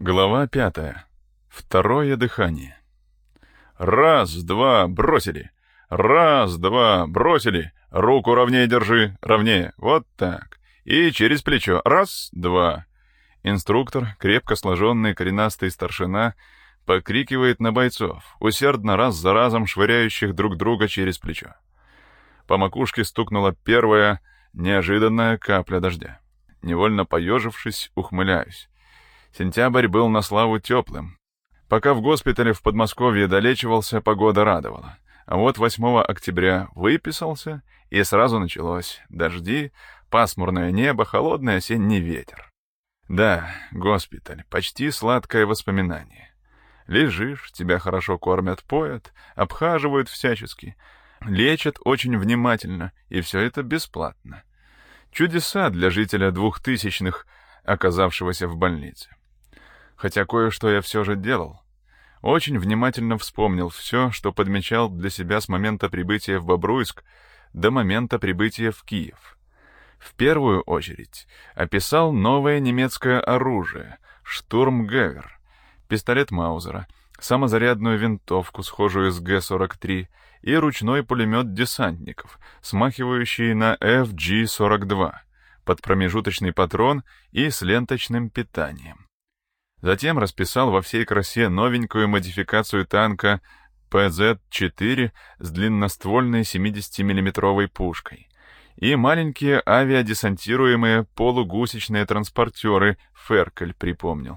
Глава 5. Второе дыхание. Раз, два, бросили. Раз, два, бросили. Руку ровнее держи, ровнее. Вот так. И через плечо. Раз, два. Инструктор, крепко сложенный коренастый старшина, покрикивает на бойцов, усердно раз за разом швыряющих друг друга через плечо. По макушке стукнула первая неожиданная капля дождя. Невольно поежившись, ухмыляюсь. Сентябрь был на славу теплым. Пока в госпитале в Подмосковье долечивался, погода радовала. А вот 8 октября выписался, и сразу началось. Дожди, пасмурное небо, холодный осенний ветер. Да, госпиталь, почти сладкое воспоминание. Лежишь, тебя хорошо кормят, поят, обхаживают всячески. Лечат очень внимательно, и все это бесплатно. Чудеса для жителя 2000-х, оказавшегося в больнице. Хотя кое-что я все же делал. Очень внимательно вспомнил все, что подмечал для себя с момента прибытия в Бобруйск до момента прибытия в Киев. В первую очередь описал новое немецкое оружие — штурмгевер, пистолет Маузера, самозарядную винтовку, схожую с Г-43, и ручной пулемет десантников, смахивающий на FG-42, под промежуточный патрон и с ленточным питанием. Затем расписал во всей красе новенькую модификацию танка ПЗ-4 с длинноствольной 70-мм пушкой и маленькие авиадесантируемые полугусечные транспортеры «Феркель» припомнил.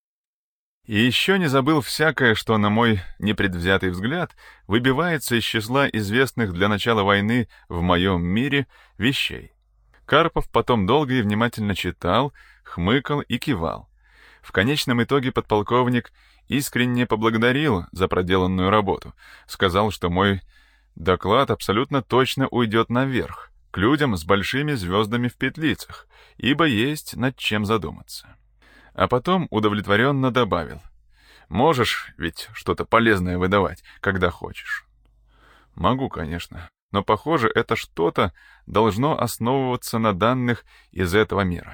И еще не забыл всякое, что, на мой непредвзятый взгляд, выбивается из числа известных для начала войны в моем мире вещей. Карпов потом долго и внимательно читал, хмыкал и кивал. В конечном итоге подполковник искренне поблагодарил за проделанную работу, сказал, что мой доклад абсолютно точно уйдет наверх, к людям с большими звездами в петлицах, ибо есть над чем задуматься. А потом удовлетворенно добавил: «Можешь ведь что-то полезное выдавать, когда хочешь». «Могу, конечно, но, похоже, это что-то должно основываться на данных из этого мира».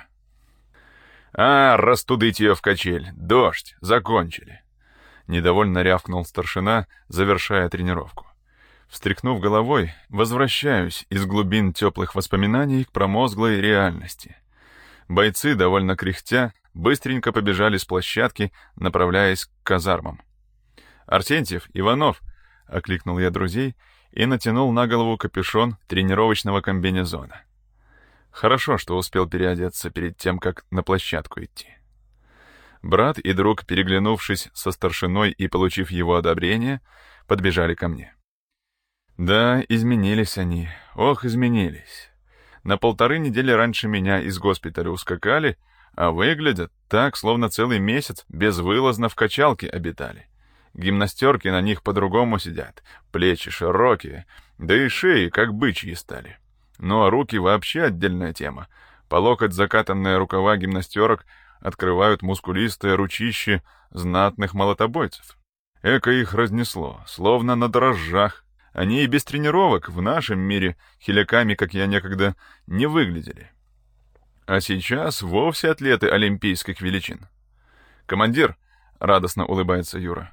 Растудыть ее в качель. Дождь. Закончили. Недовольно рявкнул старшина, завершая тренировку. Встряхнув головой, возвращаюсь из глубин теплых воспоминаний к промозглой реальности. Бойцы, довольно кряхтя, быстренько побежали с площадки, направляясь к казармам. «Арсентьев, Иванов!» — окликнул я друзей и натянул на голову капюшон тренировочного комбинезона. Хорошо, что успел переодеться перед тем, как на площадку идти. Брат и друг, переглянувшись со старшиной и получив его одобрение, подбежали ко мне. Да, изменились они, ох, изменились. На 1,5 недели раньше меня из госпиталя ускакали, а выглядят так, словно целый месяц безвылазно в качалке обитали. Гимнастерки на них по-другому сидят, плечи широкие, да и шеи как бычьи стали. Ну а руки вообще отдельная тема. По локоть закатанные рукава гимнастерок открывают мускулистые ручищи знатных молотобойцев. Эко их разнесло, словно на дрожжах. Они и без тренировок в нашем мире хиляками, как я некогда, не выглядели. А сейчас вовсе атлеты олимпийских величин. «Командир!» — радостно улыбается Юра.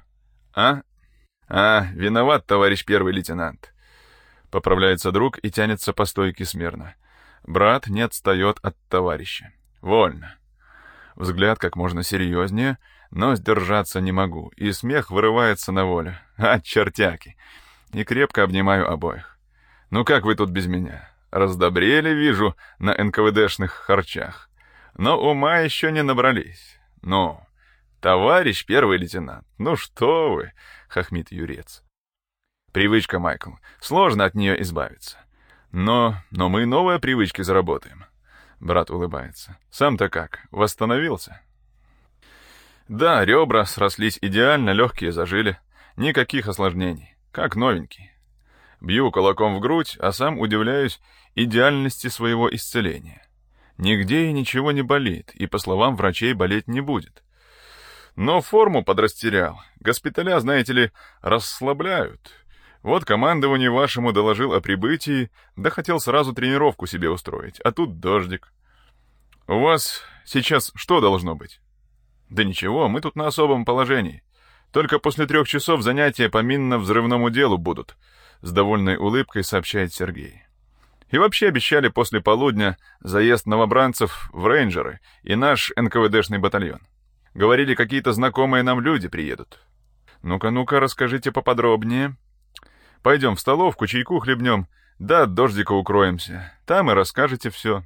Виноват, товарищ первый лейтенант». Поправляется друг и тянется по стойке смирно. Брат не отстает от товарища. Вольно. Взгляд как можно серьезнее, но сдержаться не могу, и смех вырывается на волю. Чертяки! И крепко обнимаю обоих. Ну как вы тут без меня? Раздобрели, вижу, на НКВДшных харчах. Но ума еще не набрались. Ну, товарищ первый лейтенант, ну что вы, хохмит Юрец. Привычка, Майкл. Сложно от нее избавиться. Но мы новые привычки заработаем. Брат улыбается. Сам-то как, восстановился? Да, ребра срослись идеально, легкие зажили. Никаких осложнений. Как новенький. Бью кулаком в грудь, а сам удивляюсь идеальности своего исцеления. Нигде и ничего не болит, и, по словам врачей, болеть не будет. Но форму подрастерял. Госпиталя, знаете ли, расслабляют. Вот командованию вашему доложил о прибытии, да хотел сразу тренировку себе устроить, а тут дождик. У вас сейчас что должно быть? Да ничего, мы тут на особом положении. Только после 3 часов занятия по минно-взрывному делу будут, с довольной улыбкой сообщает Сергей. И вообще обещали после полудня заезд новобранцев в рейнджеры и наш НКВДшный батальон. Говорили, какие-то знакомые нам люди приедут. Ну-ка, расскажите поподробнее. Пойдем в столовку, чайку хлебнем, да от дождика укроемся. Там и расскажете все.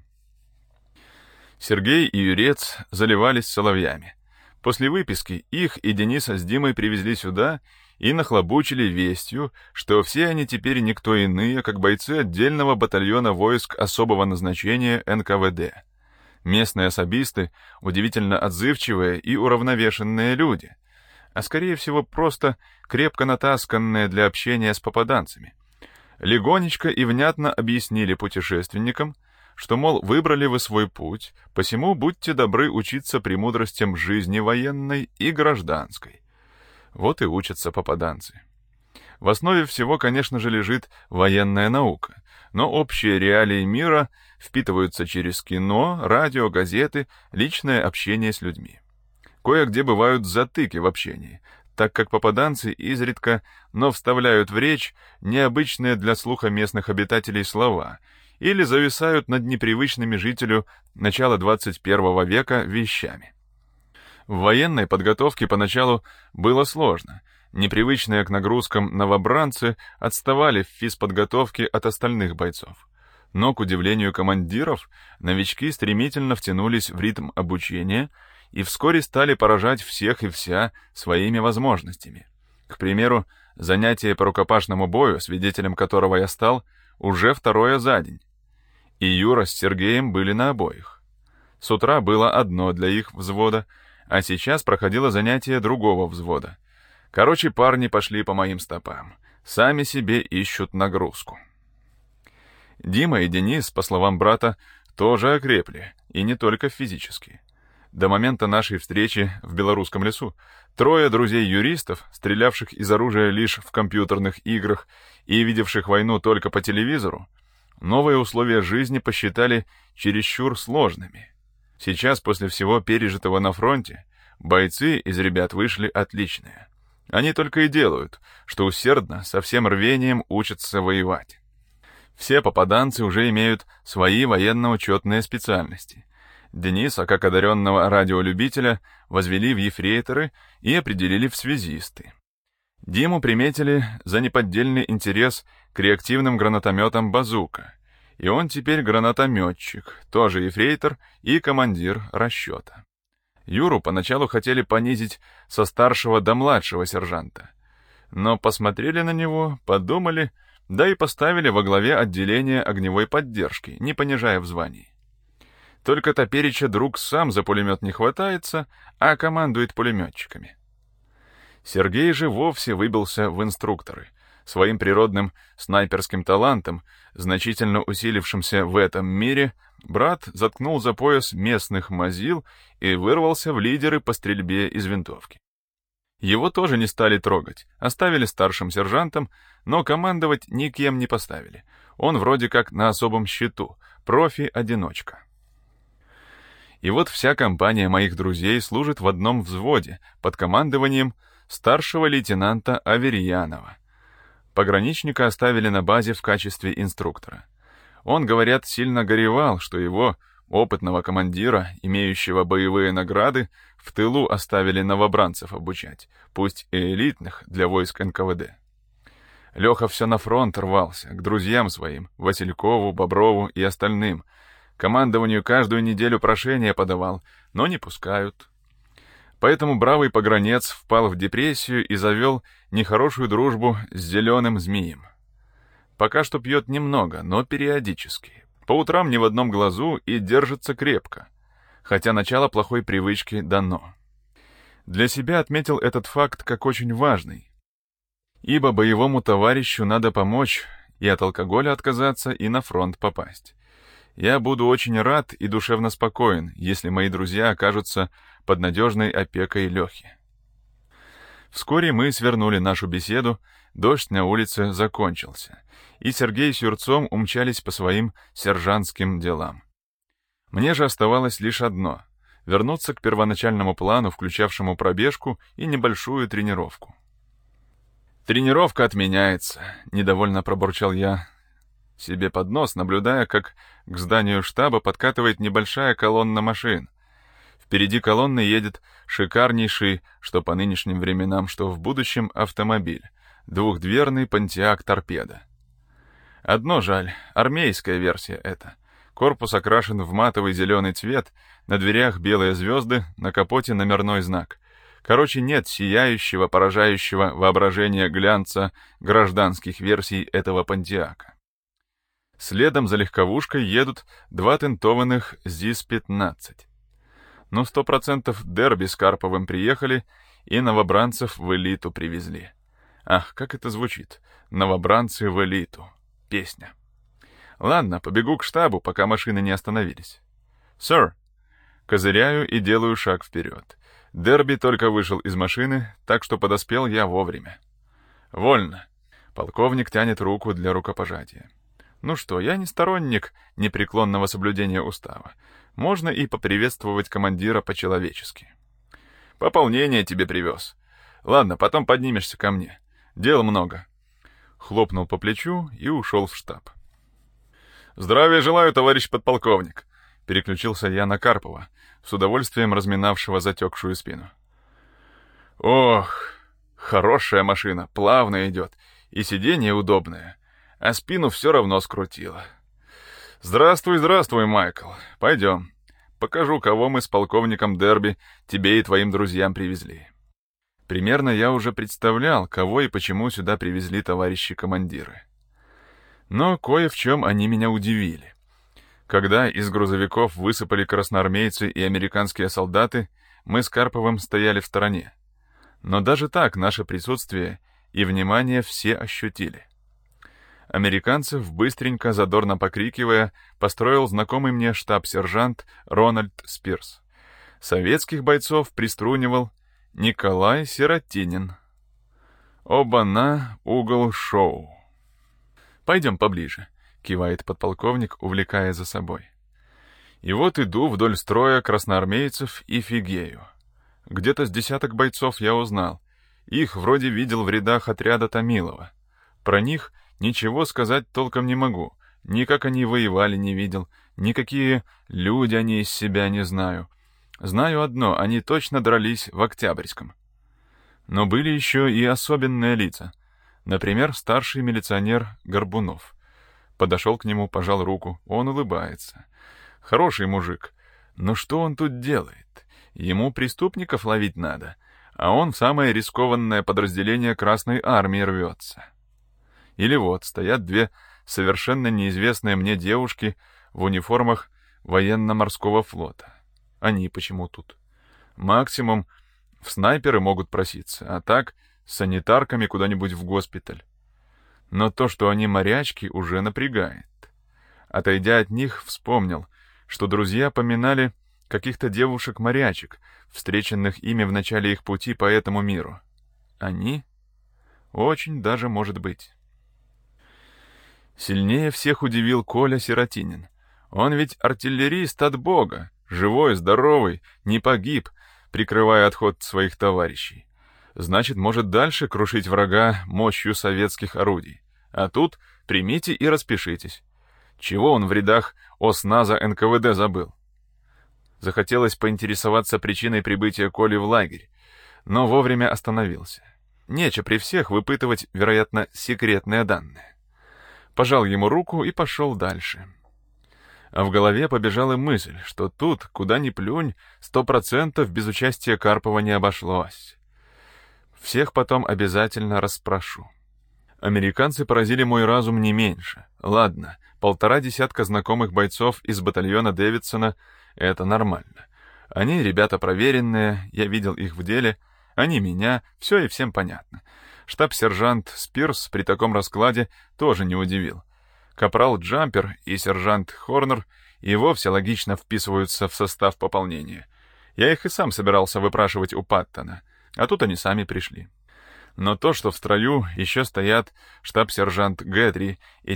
Сергей и Юрец заливались соловьями. После выписки их и Дениса с Димой привезли сюда и нахлобучили вестью, что все они теперь никто иные, как бойцы отдельного батальона войск особого назначения НКВД. Местные особисты удивительно отзывчивые и уравновешенные люди, а скорее всего просто крепко натасканные для общения с попаданцами. Легонечко и внятно объяснили путешественникам, что, мол, выбрали вы свой путь, посему будьте добры учиться премудростям жизни военной и гражданской. Вот и учатся попаданцы. В основе всего, конечно же, лежит военная наука, но общие реалии мира впитываются через кино, радио, газеты, личное общение с людьми. Кое-где бывают затыки в общении, так как попаданцы изредка, но вставляют в речь необычные для слуха местных обитателей слова или зависают над непривычными жителю начала 21 века вещами. В военной подготовке поначалу было сложно. Непривычные к нагрузкам новобранцы отставали в физподготовке от остальных бойцов. Но, к удивлению командиров, новички стремительно втянулись в ритм обучения и вскоре стали поражать всех и вся своими возможностями. К примеру, занятие по рукопашному бою, свидетелем которого я стал, уже 2-е за день. И Юра с Сергеем были на обоих. С утра было одно для их взвода, а сейчас проходило занятие другого взвода. Короче, парни пошли по моим стопам. Сами себе ищут нагрузку. Дима и Денис, по словам брата, тоже окрепли, и не только физически. До момента нашей встречи в Белорусском лесу 3 друзей-юристов, стрелявших из оружия лишь в компьютерных играх и видевших войну только по телевизору, новые условия жизни посчитали чересчур сложными. Сейчас, после всего пережитого на фронте, бойцы из ребят вышли отличные. Они только и делают, что усердно, со всем рвением учатся воевать. Все попаданцы уже имеют свои военно-учетные специальности. Дениса, как одаренного радиолюбителя, возвели в ефрейторы и определили в связисты. Диму приметили за неподдельный интерес к реактивным гранатометам «Базука», и он теперь гранатометчик, тоже ефрейтор и командир расчета. Юру поначалу хотели понизить со старшего до младшего сержанта, но посмотрели на него, подумали, да и поставили во главе отделения огневой поддержки, не понижая в звании. Только топереча друг сам за пулемет не хватается, а командует пулеметчиками. Сергей же вовсе выбился в инструкторы. Своим природным снайперским талантом, значительно усилившимся в этом мире, брат заткнул за пояс местных мазил и вырвался в лидеры по стрельбе из винтовки. Его тоже не стали трогать, оставили старшим сержантом, но командовать никем не поставили. Он вроде как на особом счету, профи-одиночка. И вот вся компания моих друзей служит в одном взводе под командованием старшего лейтенанта Аверьянова. Пограничника оставили на базе в качестве инструктора. Он, говорят, сильно горевал, что его, опытного командира, имеющего боевые награды, в тылу оставили новобранцев обучать, пусть и элитных для войск НКВД. Леха все на фронт рвался, к друзьям своим, Василькову, Боброву и остальным. Командованию каждую неделю прошение подавал, но не пускают. Поэтому бравый погранец впал в депрессию и завел нехорошую дружбу с зеленым змеем. Пока что пьет немного, но периодически. По утрам ни в одном глазу и держится крепко, хотя начало плохой привычки дано. Для себя отметил этот факт как очень важный, ибо боевому товарищу надо помочь и от алкоголя отказаться, и на фронт попасть. Я буду очень рад и душевно спокоен, если мои друзья окажутся под надежной опекой Лехи. Вскоре мы свернули нашу беседу, дождь на улице закончился, и Сергей с Юрцом умчались по своим сержантским делам. Мне же оставалось лишь одно — вернуться к первоначальному плану, включавшему пробежку и небольшую тренировку. «Тренировка отменяется», — недовольно пробурчал я себе под нос, наблюдая, как к зданию штаба подкатывает небольшая колонна машин. Впереди колонны едет шикарнейший, что по нынешним временам, что в будущем, автомобиль. Двухдверный Pontiac Торпедо. Одно жаль, армейская версия это. Корпус окрашен в матовый зеленый цвет, на дверях белые звезды, на капоте номерной знак. Короче, нет сияющего, поражающего воображения глянца гражданских версий этого Понтиака. Следом за легковушкой едут два тентованных ЗИС-15. Ну, 100% Дерби с Карповым приехали и новобранцев в элиту привезли. Ах, как это звучит. Новобранцы в элиту. Песня. Ладно, побегу к штабу, пока машины не остановились. «Сэр!» Козыряю и делаю шаг вперед. Дерби только вышел из машины, так что подоспел я вовремя. «Вольно!» Полковник тянет руку для рукопожатия. Ну что, я не сторонник непреклонного соблюдения устава. Можно и поприветствовать командира по-человечески. «Пополнение тебе привез. Ладно, потом поднимешься ко мне. Дел много». Хлопнул по плечу и ушел в штаб. «Здравия желаю, товарищ подполковник!» Переключился я на Карпова, с удовольствием разминавшего затекшую спину. «Ох, хорошая машина, плавно идет, и сиденье удобное, а спину все равно скрутило. Здравствуй, здравствуй, Майкл. Пойдем. Покажу, кого мы с полковником Дерби тебе и твоим друзьям привезли». Примерно я уже представлял, кого и почему сюда привезли товарищи-командиры. Но кое в чем они меня удивили. Когда из грузовиков высыпали красноармейцы и американские солдаты, мы с Карповым стояли в стороне. Но даже так наше присутствие и внимание все ощутили. Американцев, быстренько, задорно покрикивая, построил знакомый мне штаб-сержант Рональд Спирс. Советских бойцов приструнивал Николай Сиротинин. Оба-на, угол шоу. «Пойдем поближе», — кивает подполковник, увлекая за собой. И вот иду вдоль строя красноармейцев и фигею. Где-то с десяток бойцов я узнал. Их вроде видел в рядах отряда Томилова. Про них ничего сказать толком не могу. Ни как они воевали не видел, ни какие люди они из себя не знаю. Знаю одно, они точно дрались в Октябрьском. Но были еще и особенные лица. Например, старший милиционер Горбунов. Подошел к нему, пожал руку, он улыбается. Хороший мужик. Но что он тут делает? Ему преступников ловить надо, а он в самое рискованное подразделение Красной Армии рвется. Или вот, стоят две совершенно неизвестные мне девушки в униформах военно-морского флота. Они почему тут? Максимум в снайперы могут проситься, а так с санитарками куда-нибудь в госпиталь. Но то, что они морячки, уже напрягает. Отойдя от них, вспомнил, что друзья поминали каких-то девушек-морячек, встреченных ими в начале их пути по этому миру. Они? Очень даже может быть. Сильнее всех удивил Коля Сиротинин. Он ведь артиллерист от Бога, живой, здоровый, не погиб, прикрывая отход своих товарищей. Значит, может дальше крушить врага мощью советских орудий. А тут примите и распишитесь. Чего он в рядах ОСНАЗа НКВД забыл? Захотелось поинтересоваться причиной прибытия Коли в лагерь, но вовремя остановился. Нече при всех выпытывать, вероятно, секретные данные. Пожал ему руку и пошел дальше. А в голове побежала мысль, что тут, куда ни плюнь, 100% без участия Карпова не обошлось. Всех потом обязательно расспрошу. Американцы поразили мой разум не меньше. Ладно, 1,5 десятка знакомых бойцов из батальона Дэвидсона — это нормально. Они ребята проверенные, я видел их в деле, они меня, все и всем понятно. Штаб-сержант Спирс при таком раскладе тоже не удивил. Капрал Джампер и сержант Хорнер и вовсе логично вписываются в состав пополнения. Я их и сам собирался выпрашивать у Паттона, а тут они сами пришли. Но то, что в строю еще стоят штаб-сержант Гэтри и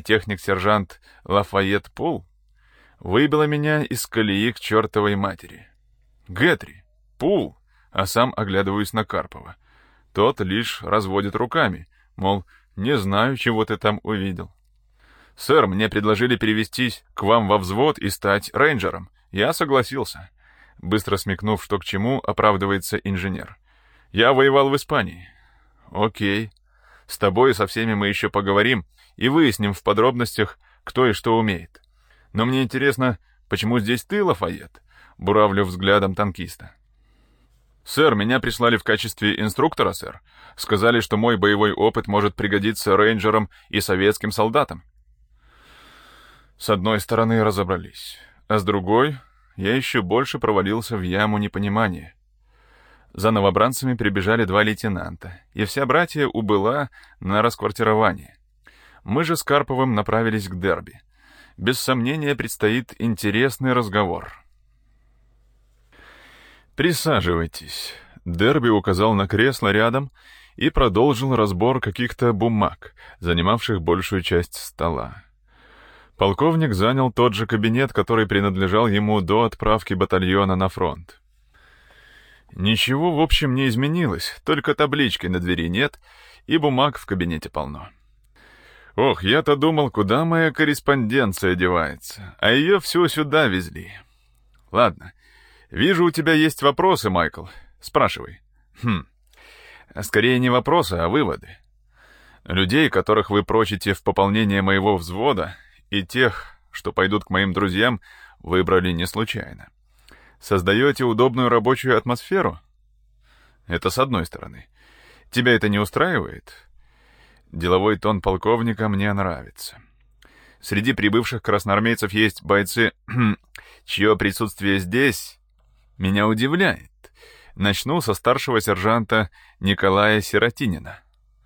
техник-сержант Лафайет Пул, выбило меня из колеи к чертовой матери. Гетри, Пул, а сам оглядываюсь на Карпова. Тот лишь разводит руками, мол, не знаю, чего ты там увидел. «Сэр, мне предложили перевестись к вам во взвод и стать рейнджером. Я согласился». Быстро смекнув, что к чему, оправдывается инженер. «Я воевал в Испании». «Окей. С тобой и со всеми мы еще поговорим и выясним в подробностях, кто и что умеет. Но мне интересно, почему здесь ты, Лафайет?» Буравлю взглядом танкиста. «Сэр, меня прислали в качестве инструктора, сэр. Сказали, что мой боевой опыт может пригодиться рейнджерам и советским солдатам». С одной стороны разобрались, а с другой я еще больше провалился в яму непонимания. За новобранцами прибежали 2 лейтенанта, и вся братья убыла на расквартирование. Мы же с Карповым направились к Дерби. Без сомнения предстоит интересный разговор. «Присаживайтесь». Дерби указал на кресло рядом и продолжил разбор каких-то бумаг, занимавших большую часть стола. Полковник занял тот же кабинет, который принадлежал ему до отправки батальона на фронт. Ничего, в общем, не изменилось, только таблички на двери нет, и бумаг в кабинете полно. Ох, я-то думал, куда моя корреспонденция девается, а ее всю сюда везли. Ладно, вижу, у тебя есть вопросы, Майкл. Спрашивай. Скорее не вопросы, а выводы. Людей, которых вы прочите в пополнение моего взвода, и тех, что пойдут к моим друзьям, выбрали не случайно. Создаете удобную рабочую атмосферу? Это с одной стороны. Тебя это не устраивает? Деловой тон полковника мне нравится. Среди прибывших красноармейцев есть бойцы, чье присутствие здесь меня удивляет. Начну со старшего сержанта Николая Сиротинина.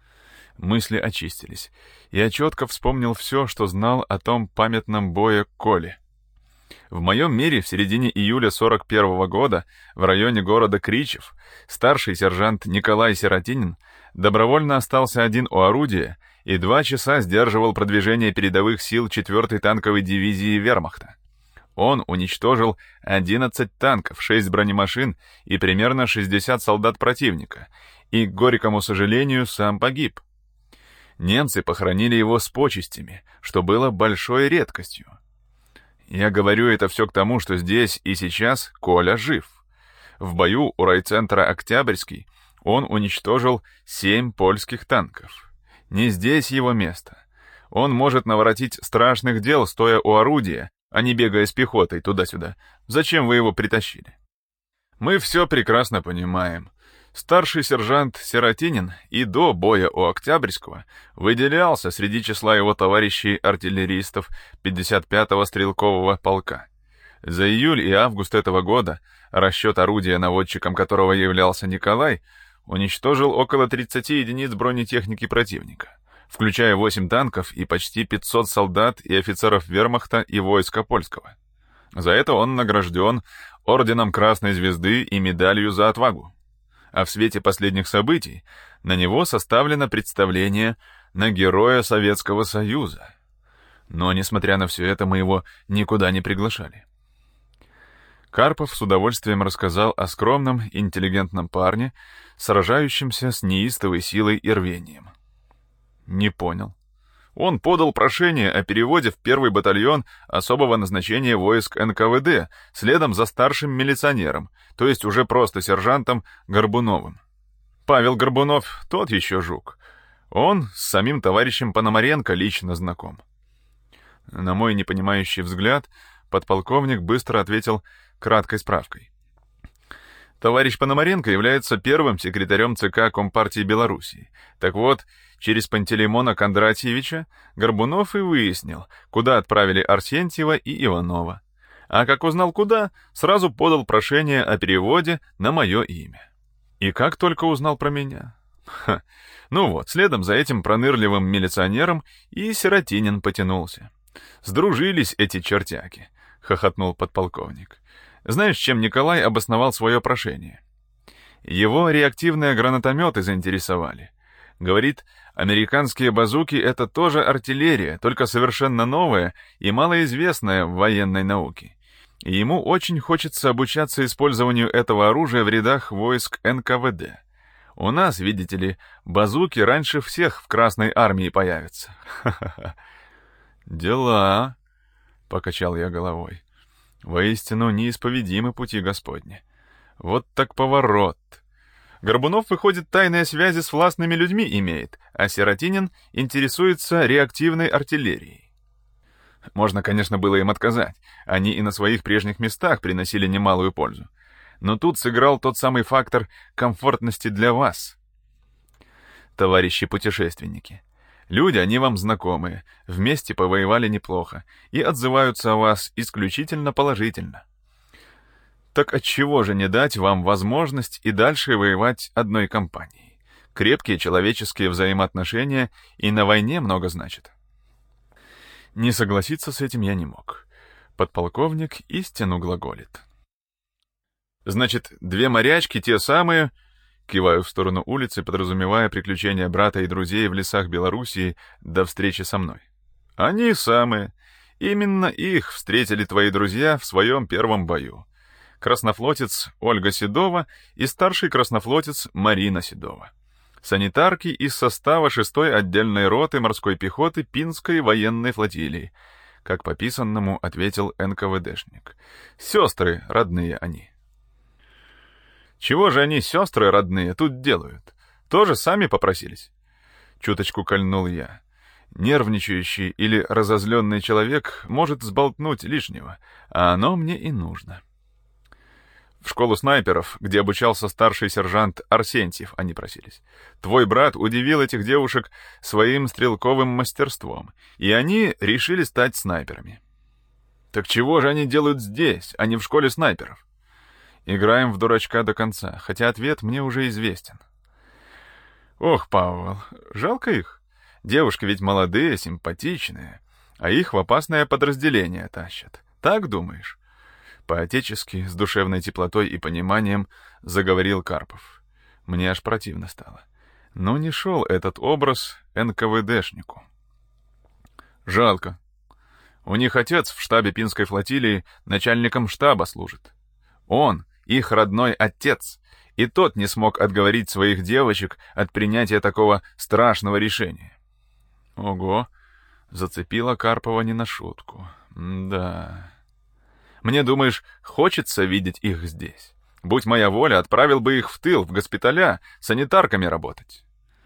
Мысли очистились. Я четко вспомнил все, что знал о том памятном бое Коле. В моем мире в середине июля 41-го года в районе города Кричев старший сержант Николай Сиротинин добровольно остался один у орудия и 2 часа сдерживал продвижение передовых сил 4-й танковой дивизии Вермахта. Он уничтожил 11 танков, 6 бронемашин и примерно 60 солдат противника, и, к горькому сожалению, сам погиб. Немцы похоронили его с почестями, что было большой редкостью. Я говорю это все к тому, что здесь и сейчас Коля жив. В бою у райцентра Октябрьский он уничтожил 7 польских танков. Не здесь его место. Он может наворотить страшных дел, стоя у орудия, а не бегая с пехотой туда-сюда. Зачем вы его притащили? Мы все прекрасно понимаем. Старший сержант Сиротинин и до боя у Октябрьского выделялся среди числа его товарищей-артиллеристов 55-го стрелкового полка. За июль и август этого года расчет орудия, наводчиком которого являлся Николай, уничтожил около 30 единиц бронетехники противника, включая 8 танков и почти 500 солдат и офицеров вермахта и войска польского. За это он награжден орденом Красной Звезды и медалью за отвагу. А в свете последних событий на него составлено представление на Героя Советского Союза. Но, несмотря на все это, мы его никуда не приглашали. Карпов с удовольствием рассказал о скромном, интеллигентном парне, сражающемся с неистовой силой и рвением. Не понял. Он подал прошение о переводе в 1-й батальон особого назначения войск НКВД следом за старшим милиционером, то есть уже просто сержантом Горбуновым. Павел Горбунов — тот еще жук. Он с самим товарищем Пономаренко лично знаком. На мой непонимающий взгляд подполковник быстро ответил краткой справкой. Товарищ Пономаренко является первым секретарем ЦК Компартии Белоруссии. Так вот, через Пантелеймона Кондратьевича Горбунов и выяснил, куда отправили Арсентьева и Иванова. А как узнал куда, сразу подал прошение о переводе на мое имя. И как только узнал про меня. Ну вот, следом за этим пронырливым милиционером и Сиротинин потянулся. Сдружились эти чертяки, хохотнул подполковник. Знаешь, чем Николай обосновал свое прошение? Его реактивные гранатометы заинтересовали. Говорит, американские базуки — это тоже артиллерия, только совершенно новая и малоизвестная в военной науке. И ему очень хочется обучаться использованию этого оружия в рядах войск НКВД. У нас, видите ли, базуки раньше всех в Красной армии появятся. Ха-ха-ха. «Дела», — покачал я головой. «Воистину неисповедимы пути Господни. Вот так поворот. Горбунов, выходит, тайные связи с властными людьми имеет, а Сиротинин интересуется реактивной артиллерией. Можно, конечно, было им отказать. Они и на своих прежних местах приносили немалую пользу. Но тут сыграл тот самый фактор комфортности для вас, товарищи путешественники. Люди, они вам знакомые, вместе повоевали неплохо и отзываются о вас исключительно положительно. Так отчего же не дать вам возможность и дальше воевать одной компанией? Крепкие человеческие взаимоотношения и на войне много значит». Не согласиться с этим я не мог. Подполковник истину глаголит. «Значит, две морячки, те самые...» Киваю в сторону улицы, подразумевая приключения брата и друзей в лесах Белоруссии до встречи со мной. «Они самые. Именно их встретили твои друзья в своем первом бою. Краснофлотец Ольга Седова и старший краснофлотец Марина Седова. Санитарки из состава 6-й отдельной роты морской пехоты Пинской военной флотилии», как по писанному ответил НКВДшник. «Сестры родные они». «Чего же они, сестры родные, тут делают? Тоже сами попросились?» Чуточку кольнул я. Нервничающий или разозленный человек может сболтнуть лишнего, а оно мне и нужно. В школу снайперов, где обучался старший сержант Арсентьев, они просились. Твой брат удивил этих девушек своим стрелковым мастерством, и они решили стать снайперами. Так чего же они делают здесь, а не в школе снайперов? Играем в дурачка до конца, хотя ответ мне уже известен. Ох, Павел, жалко их. Девушки ведь молодые, симпатичные, а их в опасное подразделение тащат. Так думаешь? По-отечески, с душевной теплотой и пониманием, заговорил Карпов. Мне аж противно стало. Но не шел этот образ НКВДшнику. Жалко. У них отец в штабе Пинской флотилии начальником штаба служит. Он, их родной отец, и тот не смог отговорить своих девочек от принятия такого страшного решения. Ого, зацепила Карпова не на шутку. Да. Мне, думаешь, хочется видеть их здесь? Будь моя воля, отправил бы их в тыл, в госпиталя, санитарками работать.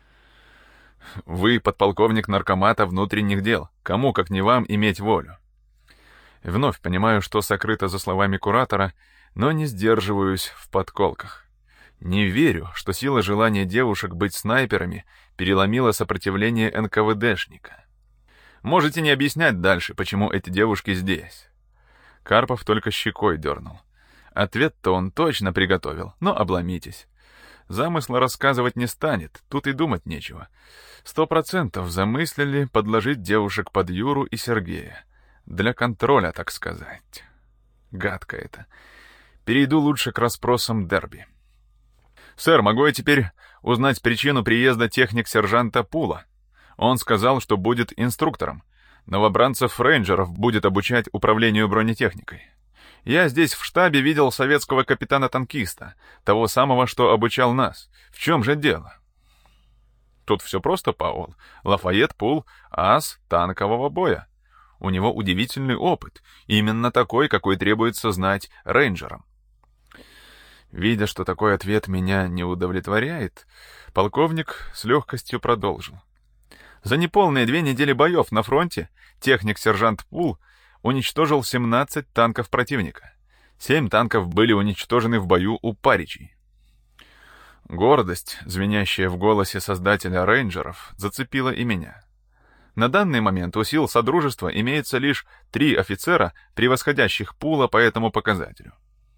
Вы подполковник наркомата внутренних дел. Кому, как не вам, иметь волю? Вновь понимаю, что сокрыто за словами куратора, но не сдерживаюсь в подколках. Не верю, что сила желания девушек быть снайперами переломила сопротивление НКВДшника. Можете не объяснять дальше, почему эти девушки здесь. Карпов только щекой дернул. Ответ-то он точно приготовил, но обломитесь. Замысла рассказывать не станет, тут и думать нечего. 100% замыслили подложить девушек под Юру и Сергея. Для контроля, так сказать. Гадко это. Перейду лучше к расспросам Дерби. «Сэр, могу я теперь узнать причину приезда техник-сержанта Пула? Он сказал, что будет инструктором. Новобранцев-рейнджеров будет обучать управлению бронетехникой. Я здесь в штабе видел советского капитана-танкиста, того самого, что обучал нас. В чем же дело?» Тут все просто, Пауэлл. Лафайет Пул — ас танкового боя. У него удивительный опыт, именно такой, какой требуется знать рейнджерам. Видя, что такой ответ меня не удовлетворяет, полковник с легкостью продолжил. За неполные 2 недели боев на фронте техник-сержант Пул уничтожил 17 танков противника. 7 танков были уничтожены в бою у Паричей. Гордость, звенящая в голосе создателя рейнджеров, зацепила и меня. На данный момент у сил Содружества имеется лишь 3 офицера, превосходящих Пула по этому показателю.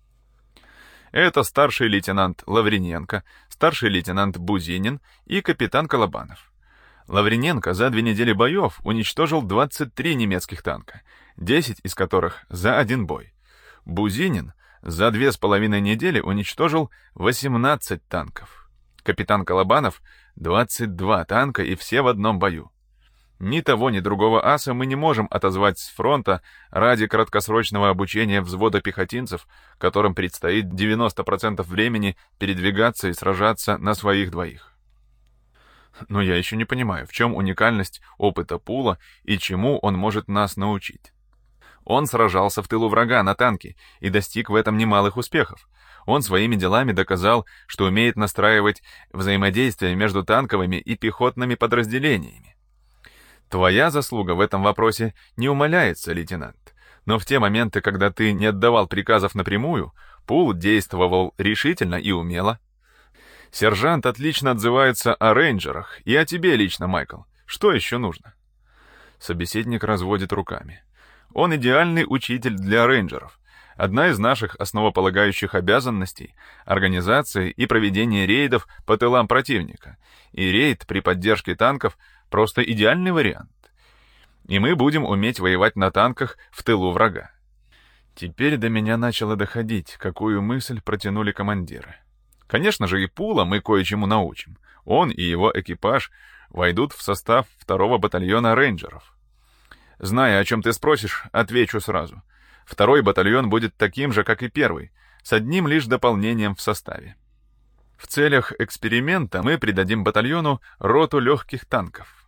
Это старший лейтенант Лавриненко, старший лейтенант Бузинин и капитан Колобанов. Лавриненко за 2 недели боев уничтожил 23 немецких танка, 10 из которых за 1 бой. Бузинин за 2,5 недели уничтожил 18 танков. Капитан Колобанов — 22 танка и все в одном бою. Ни того, ни другого аса мы не можем отозвать с фронта ради краткосрочного обучения взвода пехотинцев, которым предстоит 90% времени передвигаться и сражаться на своих двоих. Но я еще не понимаю, в чем уникальность опыта Пула и чему он может нас научить. Он сражался в тылу врага на танке и достиг в этом немалых успехов. Он своими делами доказал, что умеет настраивать взаимодействие между танковыми и пехотными подразделениями. Твоя заслуга в этом вопросе не умаляется, лейтенант. Но в те моменты, когда ты не отдавал приказов напрямую, Пул действовал решительно и умело. Сержант отлично отзывается о рейнджерах и о тебе лично, Майкл. Что еще нужно? Собеседник разводит руками. Он идеальный учитель для рейнджеров. Одна из наших основополагающих обязанностей — организация и проведение рейдов по тылам противника. И рейд при поддержке танков — просто идеальный вариант. И мы будем уметь воевать на танках в тылу врага. Теперь до меня начало доходить, какую мысль протянули командиры. Конечно же, и Пула мы кое-чему научим. Он и его экипаж войдут в состав 2-го батальона рейнджеров. Зная, о чем ты спросишь, отвечу сразу. 2-й батальон будет таким же, как и 1-й, с одним лишь дополнением в составе. В целях эксперимента мы придадим батальону роту легких танков.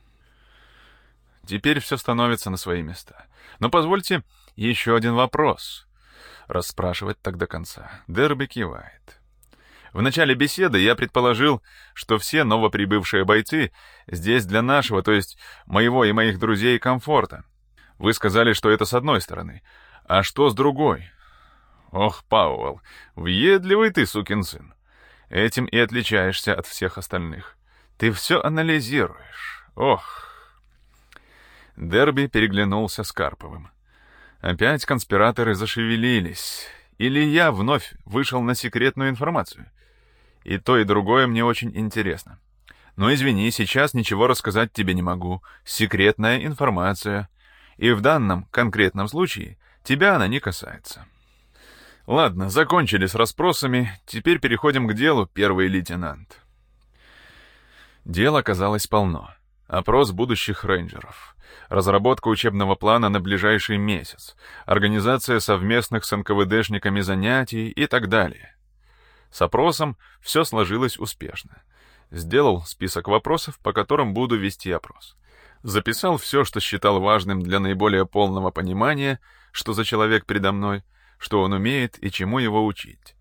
Теперь все становится на свои места. Но позвольте еще один вопрос. Расспрашивать так до конца. Дерби кивает. В начале беседы я предположил, что все новоприбывшие бойцы здесь для нашего, то есть моего и моих друзей, комфорта. Вы сказали, что это с одной стороны. А что с другой? Ох, Пауэлл, въедливый ты, сукин сын. Этим и отличаешься от всех остальных. Ты все анализируешь. Ох. Дерби переглянулся с Карповым. Опять конспираторы зашевелились. Или я вновь вышел на секретную информацию? И то, и другое мне очень интересно. Но извини, сейчас ничего рассказать тебе не могу. Секретная информация. И в данном конкретном случае тебя она не касается. Ладно, закончили с расспросами. Теперь переходим к делу, первый лейтенант. Дел оказалось полно. Опрос будущих рейнджеров. Разработка учебного плана на ближайший месяц. Организация совместных с НКВДшниками занятий и так далее. С опросом все сложилось успешно. Сделал список вопросов, по которым буду вести опрос. Записал все, что считал важным для наиболее полного понимания, что за человек передо мной, что он умеет и чему его учить.